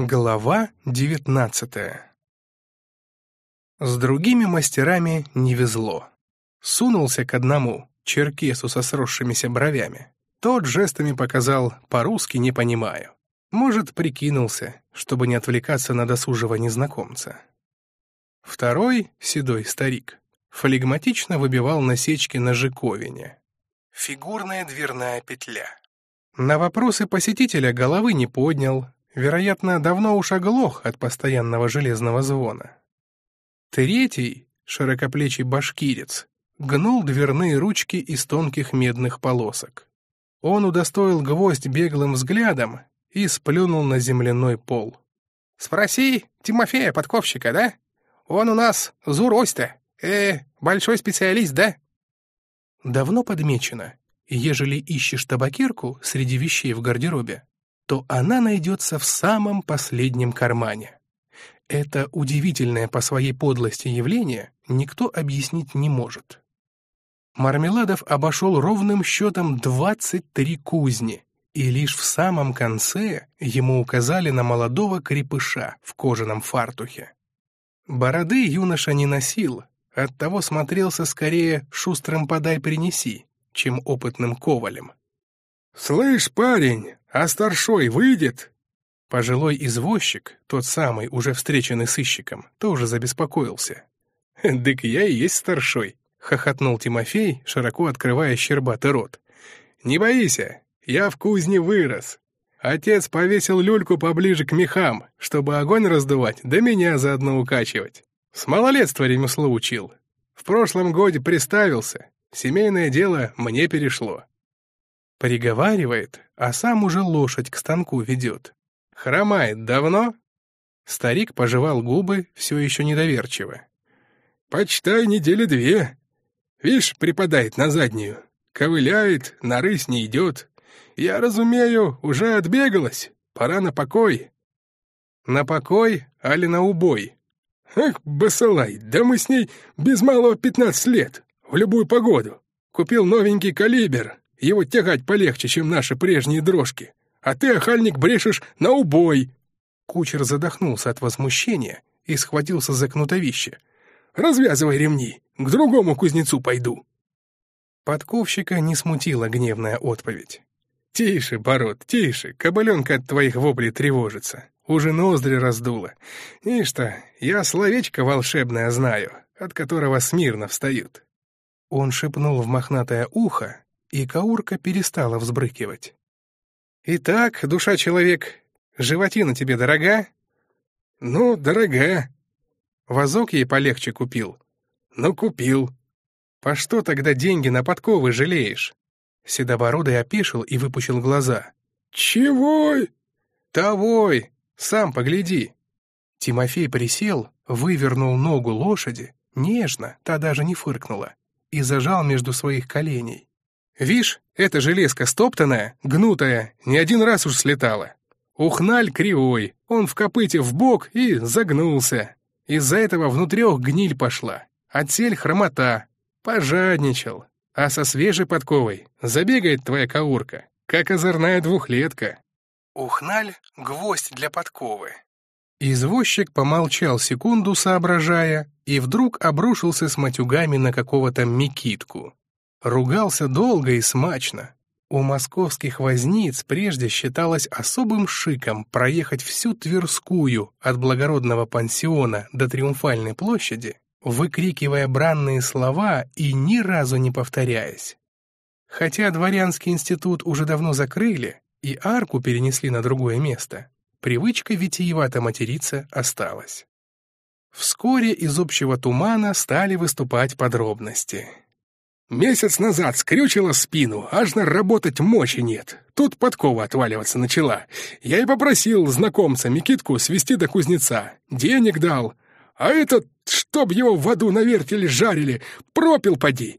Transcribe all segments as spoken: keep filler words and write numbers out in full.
Глава девятнадцатая. С другими мастерами не везло. Сунулся к одному, черкесу со сросшимися бровями. Тот жестами показал «по-русски не понимаю». Может, прикинулся, чтобы не отвлекаться на досужего незнакомца. Второй, седой старик, флегматично выбивал насечки на жиковине. Фигурная дверная петля. На вопросы посетителя головы не поднял, вероятно, давно уж оглох от постоянного железного звона. Третий, широкоплечий башкирец, гнул дверные ручки из тонких медных полосок. Он удостоил гвоздь беглым взглядом и сплюнул на земляной пол. «Спроси Тимофея Подковщика, да? Он у нас Зурось-то, э, большой специалист, да?» Давно подмечено, ежели ищешь табакерку среди вещей в гардеробе, то она найдется в самом последнем кармане. Это удивительное по своей подлости явление никто объяснить не может. Мармеладов обошел ровным счетом двадцать три кузни, и лишь в самом конце ему указали на молодого крепыша в кожаном фартухе. Бороды юноша не носил, оттого смотрелся скорее «шустрым подай принеси», чем опытным ковалем. «Слышь, парень, а старшой выйдет?» Пожилой извозчик, тот самый, уже встреченный сыщиком, тоже забеспокоился. «Дык я и есть старшой», — хохотнул Тимофей, широко открывая щербатый рот. «Не бойся, я в кузне вырос. Отец повесил люльку поближе к мехам, чтобы огонь раздувать, да меня заодно укачивать. С малолетства ремесло учил. В прошлом годе приставился, семейное дело мне перешло». Приговаривает, а сам уже лошадь к станку ведет. «Хромает давно?» Старик пожевал губы, все еще недоверчиво. «Почитай, недели две. Вишь, припадает на заднюю. Ковыляет, на рысь не идет. Я разумею, уже отбегалась. Пора на покой». «На покой, али на убой?» «Эх, басалай, да мы с ней без малого пятнадцать лет, в любую погоду. Купил новенький калибр. Его тягать полегче, чем наши прежние дрожки. А ты, охальник, брешешь на убой!» Кучер задохнулся от возмущения и схватился за кнутовище. «Развязывай ремни, к другому кузнецу пойду». Подковщика не смутила гневная отповедь. «Тише, Бород, тише, кобыленка от твоих воплей тревожится. Уже ноздри раздуло. И что, я словечко волшебное знаю, от которого смирно встают». Он шепнул в мохнатое ухо, и Каурка перестала взбрыкивать. «Итак, душа человек, животина тебе дорога?» «Ну, дорога». «Возок ей полегче купил?» «Ну, купил». «По что тогда деньги на подковы жалеешь?» Седобородый опешил и выпучил глаза. «Чего?» «Тогой, сам погляди». Тимофей присел, вывернул ногу лошади, нежно, та даже не фыркнула, и зажал между своих коленей. «Вишь, эта железка стоптанная, гнутая, не один раз уж слетала. Ухналь кривой, он в копыте вбок и загнулся. Из-за этого внутрёх гниль пошла, отсель хромота. Пожадничал. А со свежей подковой забегает твоя Каурка, как озорная двухлетка». Ухналь — гвоздь для подковы. Извозчик помолчал секунду, соображая, и вдруг обрушился с матюгами на какого-то Микитку. Ругался долго и смачно. У московских возниц прежде считалось особым шиком проехать всю Тверскую от благородного пансиона до Триумфальной площади, выкрикивая бранные слова и ни разу не повторяясь. Хотя дворянский институт уже давно закрыли и арку перенесли на другое место, привычка витиевато материться осталась. Вскоре из общего тумана стали выступать подробности. «Месяц назад скрючила спину, аж на работать мочи нет. Тут подкова отваливаться начала. Я и попросил знакомца Микитку свести до кузнеца. Денег дал. А этот, чтоб его в аду на вертеле жарили, пропил поди».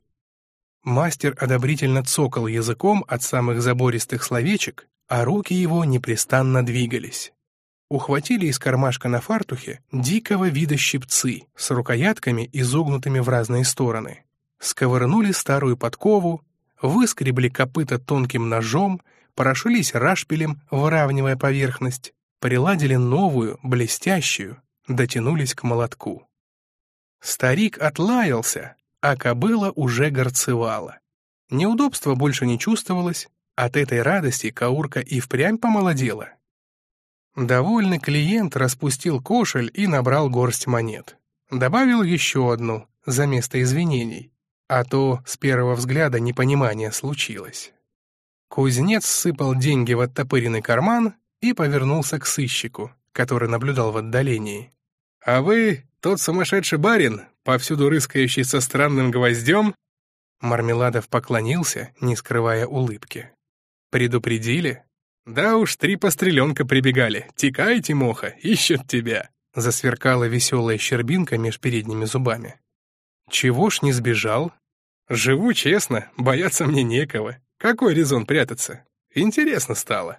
Мастер одобрительно цокал языком от самых забористых словечек, а руки его непрестанно двигались. Ухватили из кармашка на фартухе дикого вида щипцы с рукоятками, изогнутыми в разные стороны. Сковырнули старую подкову, выскребли копыта тонким ножом, прошлись рашпилем, выравнивая поверхность, приладили новую, блестящую, дотянулись к молотку. Старик отлаялся, а кобыла уже горцевала. Неудобства больше не чувствовалось, от этой радости Каурка и впрямь помолодела. Довольный клиент распустил кошель и набрал горсть монет. Добавил еще одну, за место извинений, а то с первого взгляда непонимание случилось. Кузнец сыпал деньги в оттопыренный карман и повернулся к сыщику, который наблюдал в отдалении. «А вы тот сумасшедший барин, повсюду рыскающий со странным гвоздем?» Мармеладов поклонился, не скрывая улыбки. «Предупредили?» «Да уж, три постреленка прибегали. Текай, Тимоха, ищут тебя!» Засверкала веселая щербинка меж передними зубами. «Чего ж не сбежал?» «Живу честно, бояться мне некого. Какой резон прятаться? Интересно стало».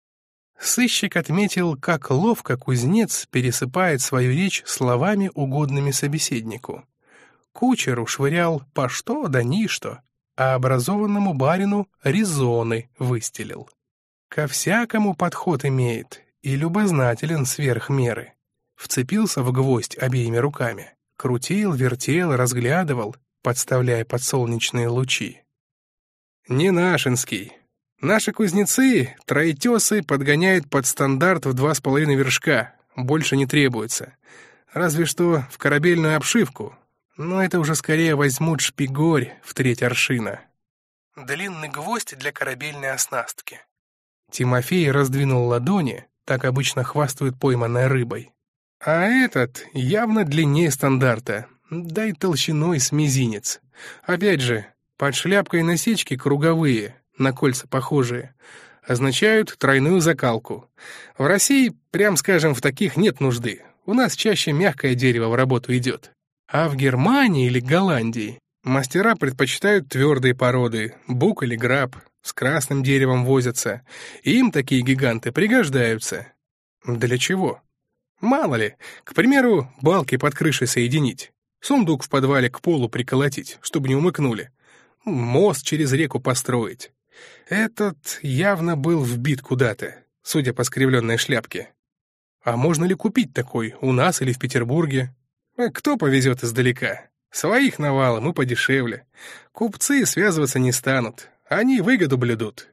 Сыщик отметил, как ловко кузнец пересыпает свою речь словами, угодными собеседнику. Кучеру швырял по что да ни что, а образованному барину резоны выстелил. Ко всякому подход имеет и любознателен сверх меры. Вцепился в гвоздь обеими руками, крутил, вертел, разглядывал, подставляя под солнечные лучи. «Не нашинский. Наши кузнецы, троетесы, подгоняют под стандарт в два с половиной вершка, больше не требуется. Разве что в корабельную обшивку, но это уже скорее возьмут шпигорь в треть аршина». Длинный гвоздь для корабельной оснастки. Тимофей раздвинул ладони, так обычно хвастают пойманной рыбой. А этот явно длиннее стандарта, да и толщиной с мизинец. Опять же, под шляпкой насечки круговые, на кольца похожие, означают тройную закалку. В России, прям скажем, в таких нет нужды. У нас чаще мягкое дерево в работу идет. А в Германии или Голландии мастера предпочитают твердые породы, бук или граб, с красным деревом возятся, и им такие гиганты пригождаются. Для чего? Мало ли, к примеру, балки под крышей соединить, сундук в подвале к полу приколотить, чтобы не умыкнули, мост через реку построить. Этот явно был вбит куда-то, судя по скривленной шляпке. А можно ли купить такой у нас или в Петербурге? Кто повезет издалека? Своих навалом и подешевле. Купцы связываться не станут, они выгоду блюдут.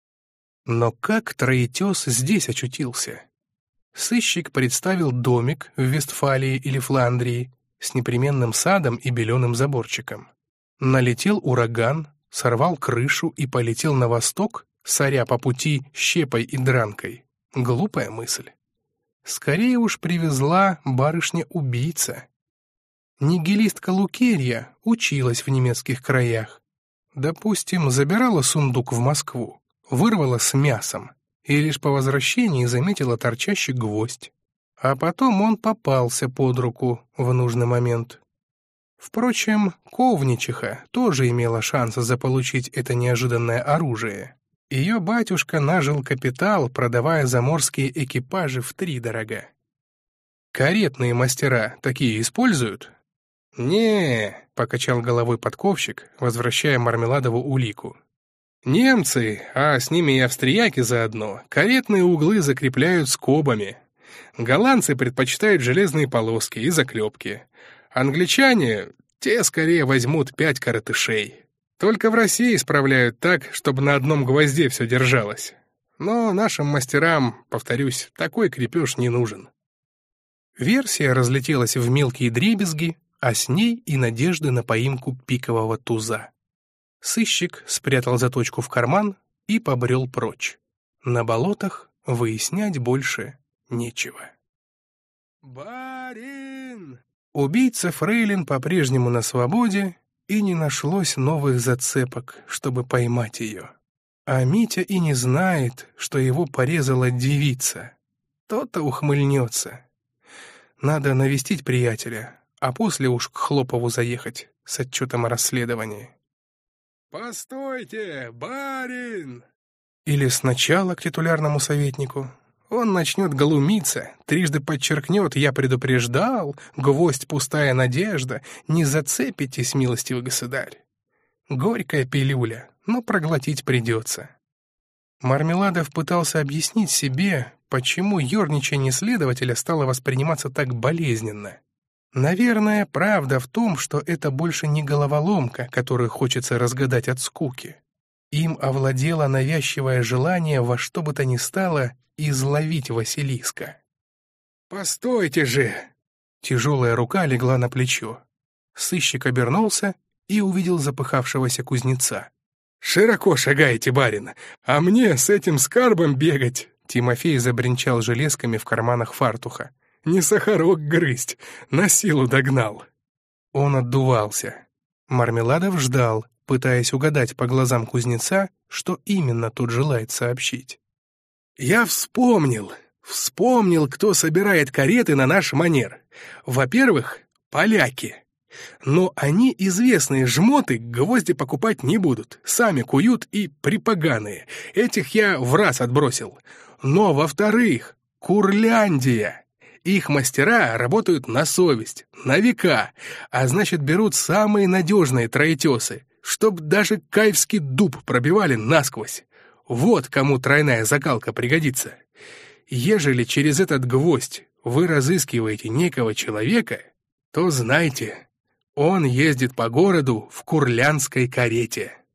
Но как троетес здесь очутился? Сыщик представил домик в Вестфалии или Фландрии с непременным садом и беленым заборчиком. Налетел ураган, сорвал крышу и полетел на восток, соря по пути щепой и дранкой. Глупая мысль. Скорее уж привезла барышня-убийца. Нигилистка Лукерья училась в немецких краях. Допустим, забирала сундук в Москву, вырвала с мясом, и лишь по возвращении заметила торчащий гвоздь. А потом он попался под руку в нужный момент. Впрочем, Ковничиха тоже имела шанс заполучить это неожиданное оружие. Ее батюшка нажил капитал, продавая заморские экипажи втридорога. Каретные мастера такие используют? «Не», — покачал головой подковщик, возвращая Мармеладову улику. «Немцы, а с ними и австрияки заодно, каретные углы закрепляют скобами. Голландцы предпочитают железные полоски и заклепки. Англичане, те скорее возьмут пять коротышей. Только в России справляют так, чтобы на одном гвозде все держалось. Но нашим мастерам, повторюсь, такой крепеж не нужен». Версия разлетелась в мелкие дребезги, а с ней и надежды на поимку пикового туза. Сыщик спрятал заточку в карман и побрел прочь. На болотах выяснять больше нечего. «Барин!» Убийца фрейлин по-прежнему на свободе, и не нашлось новых зацепок, чтобы поймать ее. А Митя и не знает, что его порезала девица. То-то ухмыльнется. Надо навестить приятеля, а после уж к Хлопову заехать с отчетом о расследовании. «Постойте, барин!» Или сначала к титулярному советнику. Он начнет глумиться, трижды подчеркнет: «Я предупреждал, гвоздь пустая надежда, не зацепитесь, милостивый государь». Горькая пилюля, но проглотить придется. Мармеладов пытался объяснить себе, почему ерничание следователя стало восприниматься так болезненно. Наверное, правда в том, что это больше не головоломка, которую хочется разгадать от скуки. Им овладело навязчивое желание во что бы то ни стало изловить Василиска. «Постойте же!» Тяжелая рука легла на плечо. Сыщик обернулся и увидел запыхавшегося кузнеца. «Широко шагаете, барин, а мне с этим скарбом бегать!» Тимофей забринчал железками в карманах фартуха. «Не сахарок грызть, на силу догнал!» Он отдувался. Мармеладов ждал, пытаясь угадать по глазам кузнеца, что именно тот желает сообщить. «Я вспомнил! Вспомнил, кто собирает кареты на наш манер. Во-первых, поляки. Но они известные жмоты, гвозди покупать не будут. Сами куют и припоганые. Этих я в раз отбросил. Но, во-вторых, Курляндия. Их мастера работают на совесть, на века, а значит, берут самые надежные троетесы, чтоб даже каевский дуб пробивали насквозь. Вот кому тройная закалка пригодится. Ежели через этот гвоздь вы разыскиваете некого человека, то знайте, он ездит по городу в курлянской карете».